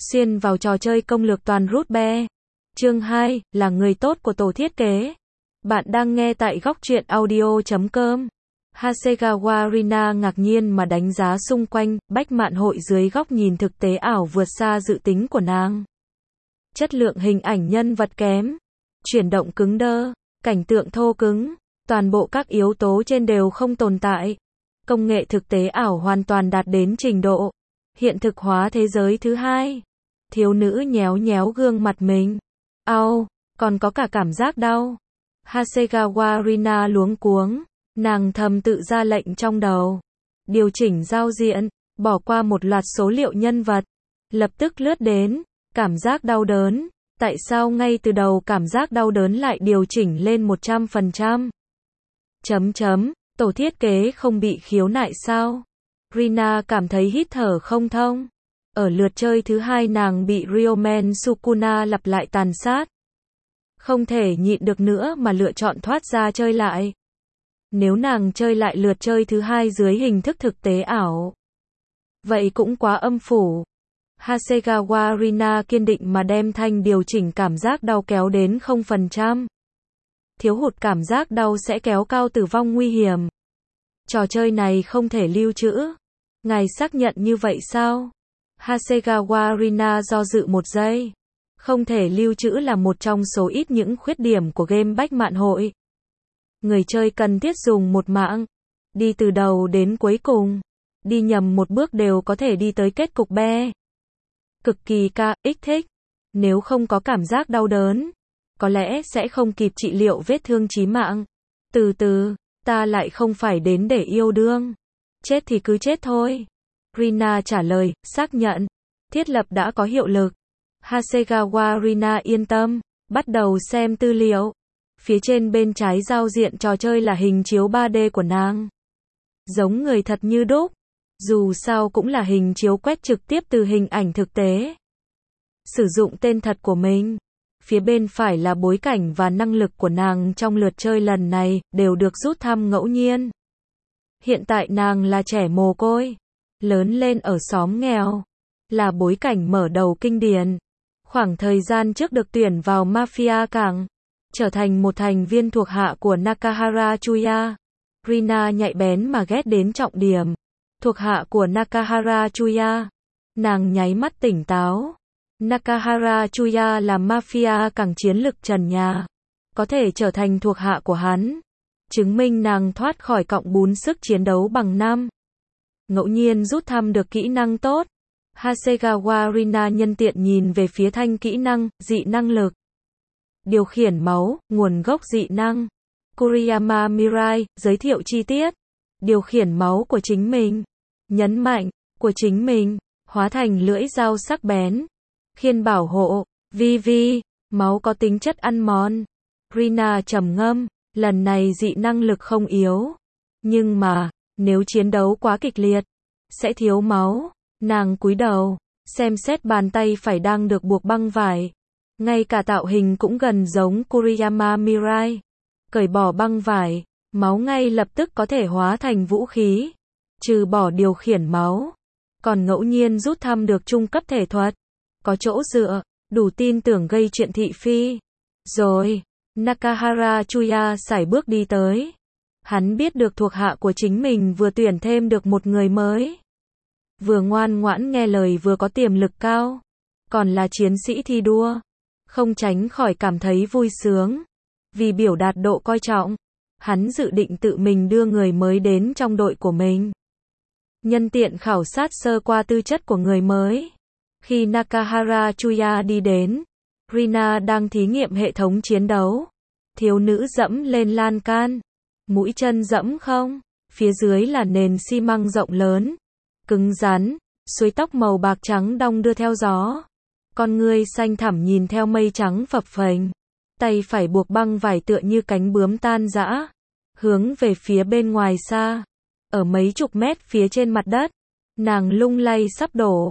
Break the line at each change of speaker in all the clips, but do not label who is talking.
Xuyên vào trò chơi công lược toàn rút be. Chương 2, là người tốt của tổ thiết kế. Bạn đang nghe tại góc truyện audio.com. Hasegawa Rina ngạc nhiên mà đánh giá xung quanh, bách mạn hội dưới góc nhìn thực tế ảo vượt xa dự tính của nàng. Chất lượng hình ảnh nhân vật kém, chuyển động cứng đơ, cảnh tượng thô cứng, toàn bộ các yếu tố trên đều không tồn tại. Công nghệ thực tế ảo hoàn toàn đạt đến trình độ hiện thực hóa thế giới thứ hai. Thiếu nữ nhéo nhéo gương mặt mình. Au, còn có cả cảm giác đau. Hasegawa Rina luống cuống, nàng thầm tự ra lệnh trong đầu. Điều chỉnh giao diện, bỏ qua một loạt số liệu nhân vật. Lập tức lướt đến, cảm giác đau đớn. Tại sao ngay từ đầu cảm giác đau đớn lại điều chỉnh lên 100%? Tổ thiết kế không bị khiếu nại sao? Rina cảm thấy hít thở không thông. Ở lượt chơi thứ hai nàng bị Ryomen Sukuna lặp lại tàn sát. Không thể nhịn được nữa mà lựa chọn thoát ra chơi lại. Nếu nàng chơi lại lượt chơi thứ hai dưới hình thức thực tế ảo, vậy cũng quá âm phủ. Hasegawa Rina kiên định mà đem thanh điều chỉnh cảm giác đau kéo đến 0%. Thiếu hụt cảm giác đau sẽ kéo cao tử vong nguy hiểm. Trò chơi này không thể lưu trữ. Ngài xác nhận như vậy sao? Hasegawa Rina do dự một giây. Không thể lưu trữ là một trong số ít những khuyết điểm của game bách mạn hội. Người chơi cần thiết dùng một mạng. Đi từ đầu đến cuối cùng. Đi nhầm một bước đều có thể đi tới kết cục be. Cực kỳ kích thích. Nếu không có cảm giác đau đớn, có lẽ sẽ không kịp trị liệu vết thương chí mạng. Từ từ, ta lại không phải đến để yêu đương. Chết thì cứ chết thôi. Rina trả lời, xác nhận. Thiết lập đã có hiệu lực. Hasegawa Rina yên tâm, bắt đầu xem tư liệu. Phía trên bên trái giao diện trò chơi là hình chiếu 3D của nàng. Giống người thật như đúc. Dù sao cũng là hình chiếu quét trực tiếp từ hình ảnh thực tế. Sử dụng tên thật của mình. Phía bên phải là bối cảnh và năng lực của nàng trong lượt chơi lần này, đều được rút thăm ngẫu nhiên. Hiện tại nàng là trẻ mồ côi, lớn lên ở xóm nghèo, là bối cảnh mở đầu kinh điển. Khoảng thời gian trước được tuyển vào Mafia cảng, trở thành một thành viên thuộc hạ của Nakahara Chuya. Rina nhạy bén mà ghét đến trọng điểm. Thuộc hạ của Nakahara Chuya. Nàng nháy mắt tỉnh táo. Nakahara Chuya là mafia cảng chiến lực trần nhà. Có thể trở thành thuộc hạ của hắn. Chứng minh nàng thoát khỏi cọng bún sức chiến đấu bằng 5. Ngẫu nhiên rút thăm được kỹ năng tốt. Hasegawa Rina nhân tiện nhìn về phía thanh kỹ năng, dị năng lực. Điều khiển máu, nguồn gốc dị năng. Kuriyama Mirai, giới thiệu chi tiết. Điều khiển máu của chính mình. Nhấn mạnh, của chính mình, hóa thành lưỡi dao sắc bén. Khiên bảo hộ, VV, máu có tính chất ăn mòn. Rina trầm ngâm, lần này dị năng lực không yếu. Nhưng mà, nếu chiến đấu quá kịch liệt, sẽ thiếu máu. Nàng cúi đầu, xem xét bàn tay phải đang được buộc băng vải. Ngay cả tạo hình cũng gần giống Kuriyama Mirai. Cởi bỏ băng vải, máu ngay lập tức có thể hóa thành vũ khí. Trừ bỏ điều khiển máu, còn ngẫu nhiên rút thăm được trung cấp thể thuật. Có chỗ dựa, đủ tin tưởng gây chuyện thị phi. Rồi, Nakahara Chuya sải bước đi tới. Hắn biết được thuộc hạ của chính mình vừa tuyển thêm được một người mới. Vừa ngoan ngoãn nghe lời vừa có tiềm lực cao. Còn là chiến sĩ thi đua. Không tránh khỏi cảm thấy vui sướng. Vì biểu đạt độ coi trọng, hắn dự định tự mình đưa người mới đến trong đội của mình. Nhân tiện khảo sát sơ qua tư chất của người mới. Khi Nakahara Chuya đi đến, Rina đang thí nghiệm hệ thống chiến đấu. Thiếu nữ dẫm lên lan can. Mũi chân dẫm không? Phía dưới là nền xi măng rộng lớn, cứng rắn, suối tóc màu bạc trắng đong đưa theo gió. Con ngươi xanh thẳm nhìn theo mây trắng phập phềnh. Tay phải buộc băng vải tựa như cánh bướm tan rã. Hướng về phía bên ngoài xa. Ở mấy chục mét phía trên mặt đất. Nàng lung lay sắp đổ.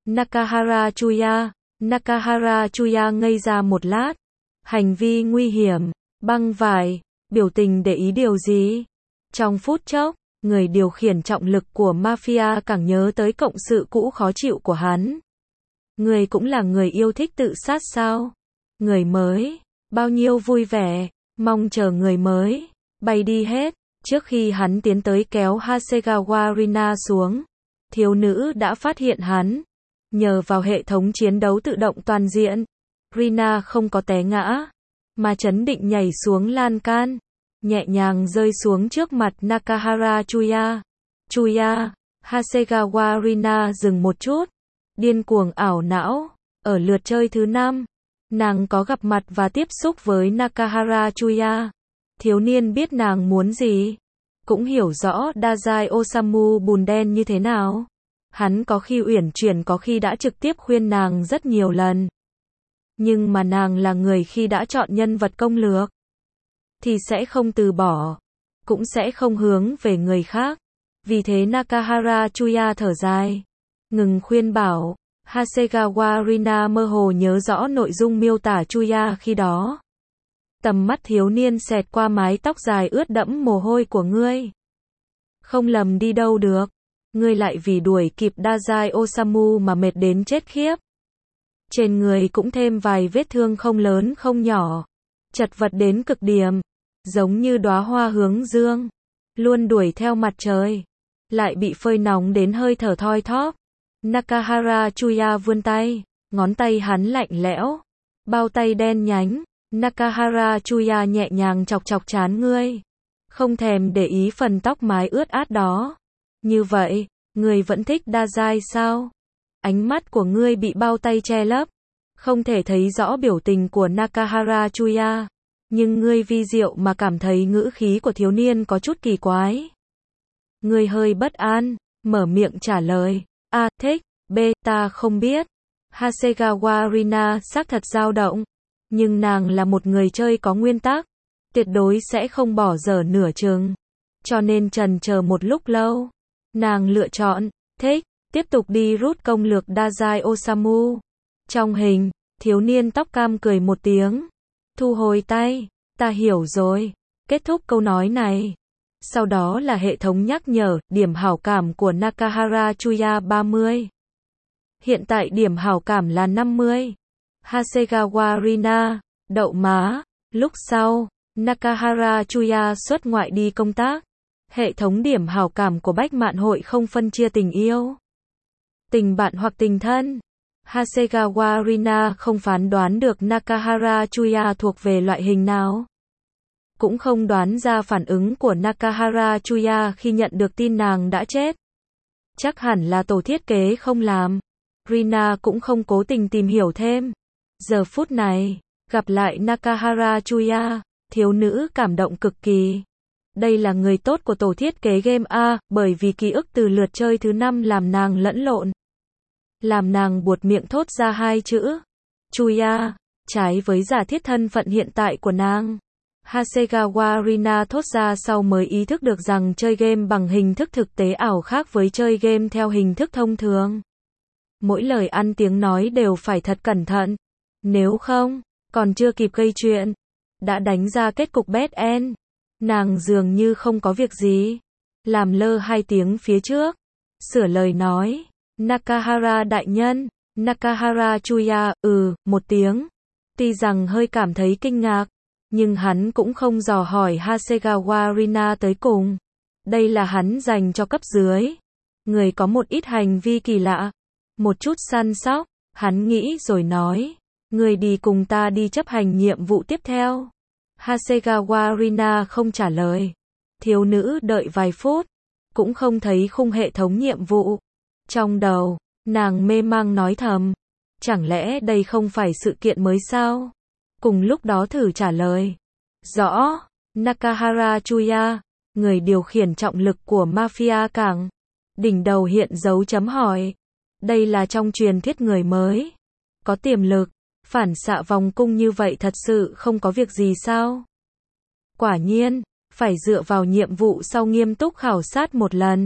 Nakahara Chuya ngây ra một lát. Hành vi nguy hiểm. Băng vải. Biểu tình để ý điều gì? Trong phút chốc, người điều khiển trọng lực của mafia càng nhớ tới cộng sự cũ khó chịu của hắn. Người cũng là người yêu thích tự sát sao? Người mới, bao nhiêu vui vẻ, mong chờ người mới, bay đi hết. Trước khi hắn tiến tới kéo Hasegawa Rina xuống, thiếu nữ đã phát hiện hắn. Nhờ vào hệ thống chiến đấu tự động toàn diện, Rina không có té ngã, mà trấn định nhảy xuống lan can, nhẹ nhàng rơi xuống trước mặt Nakahara Chuya. Chuya, Hasegawa Rina dừng một chút, điên cuồng ảo não. Ở lượt chơi thứ 5, nàng có gặp mặt và tiếp xúc với Nakahara Chuya. Thiếu niên biết nàng muốn gì, cũng hiểu rõ Dazai Osamu bùn đen như thế nào. Hắn có khi uyển chuyển, có khi đã trực tiếp khuyên nàng rất nhiều lần. Nhưng mà nàng là người khi đã chọn nhân vật công lược, thì sẽ không từ bỏ, cũng sẽ không hướng về người khác. Vì thế Nakahara Chuya thở dài, ngừng khuyên bảo. Hasegawa Rina mơ hồ nhớ rõ nội dung miêu tả Chuya khi đó. Tầm mắt thiếu niên xẹt qua mái tóc dài ướt đẫm mồ hôi của ngươi. Không lầm đi đâu được. Ngươi lại vì đuổi kịp Dazai Osamu mà mệt đến chết khiếp. Trên người cũng thêm vài vết thương không lớn không nhỏ. Chật vật đến cực điểm. Giống như đóa hoa hướng dương. Luôn đuổi theo mặt trời. Lại bị phơi nóng đến hơi thở thoi thóp. Nakahara Chuya vươn tay. Ngón tay hắn lạnh lẽo. Bao tay đen nhánh. Nakahara Chuya nhẹ nhàng chọc chọc trán ngươi. Không thèm để ý phần tóc mái ướt át đó. Như vậy, ngươi vẫn thích Dazai sao? Ánh mắt của ngươi bị bao tay che lấp. Không thể thấy rõ biểu tình của Nakahara Chuya. Nhưng ngươi vi diệu mà cảm thấy ngữ khí của thiếu niên có chút kỳ quái. Ngươi hơi bất an, mở miệng trả lời. A, thích, B, ta không biết. Hasegawa Rina xác thật dao động. Nhưng nàng là một người chơi có nguyên tắc. Tuyệt đối sẽ không bỏ dở nửa chừng. Cho nên chần chờ một lúc lâu. Nàng lựa chọn, thích, tiếp tục đi rút công lược Dazai Osamu. Trong hình, thiếu niên tóc cam cười một tiếng. Thu hồi tay, ta hiểu rồi. Kết thúc câu nói này. Sau đó là hệ thống nhắc nhở, điểm hảo cảm của Nakahara Chuya 30. Hiện tại điểm hảo cảm là 50. Hasegawa Rina, đậu má. Lúc sau, Nakahara Chuya xuất ngoại đi công tác. Hệ thống điểm hảo cảm của Bách Mạn Hội không phân chia tình yêu, tình bạn hoặc tình thân. Hasegawa Rina không phán đoán được Nakahara Chuya thuộc về loại hình nào. Cũng không đoán ra phản ứng của Nakahara Chuya khi nhận được tin nàng đã chết. Chắc hẳn là tổ thiết kế không làm. Rina cũng không cố tình tìm hiểu thêm. Giờ phút này, gặp lại Nakahara Chuya, thiếu nữ cảm động cực kỳ. Đây là người tốt của tổ thiết kế game A, bởi vì ký ức từ lượt chơi thứ 5 làm nàng lẫn lộn. Làm nàng buột miệng thốt ra hai chữ. Chuya, trái với giả thiết thân phận hiện tại của nàng. Hasegawa Rina thốt ra sau mới ý thức được rằng chơi game bằng hình thức thực tế ảo khác với chơi game theo hình thức thông thường. Mỗi lời ăn tiếng nói đều phải thật cẩn thận. Nếu không, còn chưa kịp gây chuyện, đã đánh ra kết cục bad end. Nàng dường như không có việc gì. Làm lơ 2 tiếng phía trước. Sửa lời nói. Nakahara đại nhân. Nakahara Chuya, một tiếng. Tuy rằng hơi cảm thấy kinh ngạc, nhưng hắn cũng không dò hỏi Hasegawa Rina tới cùng. Đây là hắn dành cho cấp dưới. Người có một ít hành vi kỳ lạ. Một chút săn sóc. Hắn nghĩ rồi nói. Người đi cùng ta đi chấp hành nhiệm vụ tiếp theo. Hasegawa Rina không trả lời. Thiếu nữ đợi vài phút, cũng không thấy khung hệ thống nhiệm vụ. Trong đầu, nàng mê mang nói thầm. Chẳng lẽ đây không phải sự kiện mới sao? Cùng lúc đó thử trả lời. Rõ, Nakahara Chuya, người điều khiển trọng lực của Mafia Cảng. Đỉnh đầu hiện dấu chấm hỏi. Đây là trong truyền thuyết người mới. Có tiềm lực. Phản xạ vòng cung như vậy thật sự không có việc gì sao? Quả nhiên, phải dựa vào nhiệm vụ sau nghiêm túc khảo sát một lần.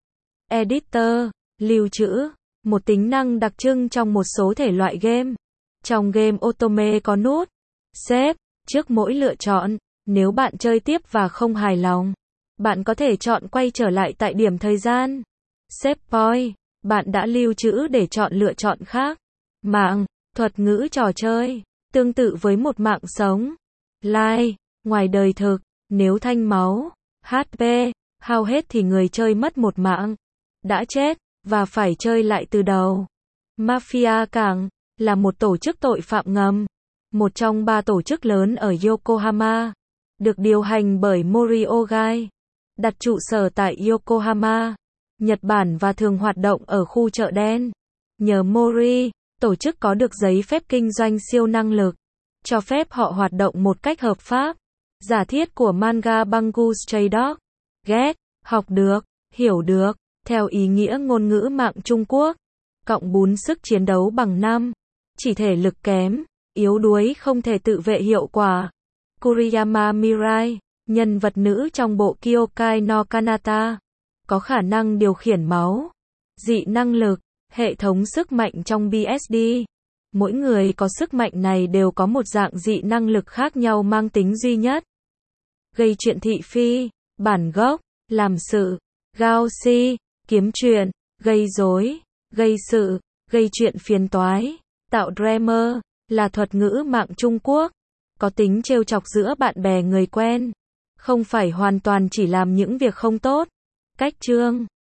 Editor, lưu trữ, một tính năng đặc trưng trong một số thể loại game. Trong game Otome có nút Save, trước mỗi lựa chọn. Nếu bạn chơi tiếp và không hài lòng, bạn có thể chọn quay trở lại tại điểm thời gian. Save point, bạn đã lưu trữ để chọn lựa chọn khác. Mạng, thuật ngữ trò chơi, tương tự với một mạng sống. Life, ngoài đời thực, nếu thanh máu, HP, hao hết thì người chơi mất một mạng, đã chết, và phải chơi lại từ đầu. Mafia Cảng, là một tổ chức tội phạm ngầm, một trong 3 tổ chức lớn ở Yokohama, được điều hành bởi Mori Ogai, đặt trụ sở tại Yokohama, Nhật Bản và thường hoạt động ở khu chợ đen. Nhờ Mori, tổ chức có được giấy phép kinh doanh siêu năng lực, cho phép họ hoạt động một cách hợp pháp. Giả thiết của manga Bungo Stray Dog. Get, học được, hiểu được, theo ý nghĩa ngôn ngữ mạng Trung Quốc. Cộng 4 sức chiến đấu bằng 5. Chỉ thể lực kém, yếu đuối không thể tự vệ hiệu quả. Kuriyama Mirai, nhân vật nữ trong bộ Kyokai no Kanata, có khả năng điều khiển máu, dị năng lực, hệ thống sức mạnh trong BSD. Mỗi người có sức mạnh này đều có một dạng dị năng lực khác nhau mang tính duy nhất. Gây chuyện thị phi, bản gốc, làm sự, gao si, kiếm chuyện, gây rối, gây sự, gây chuyện phiền toái, tạo drama, là thuật ngữ mạng Trung Quốc, có tính trêu chọc giữa bạn bè người quen, không phải hoàn toàn chỉ làm những việc không tốt. Cách chương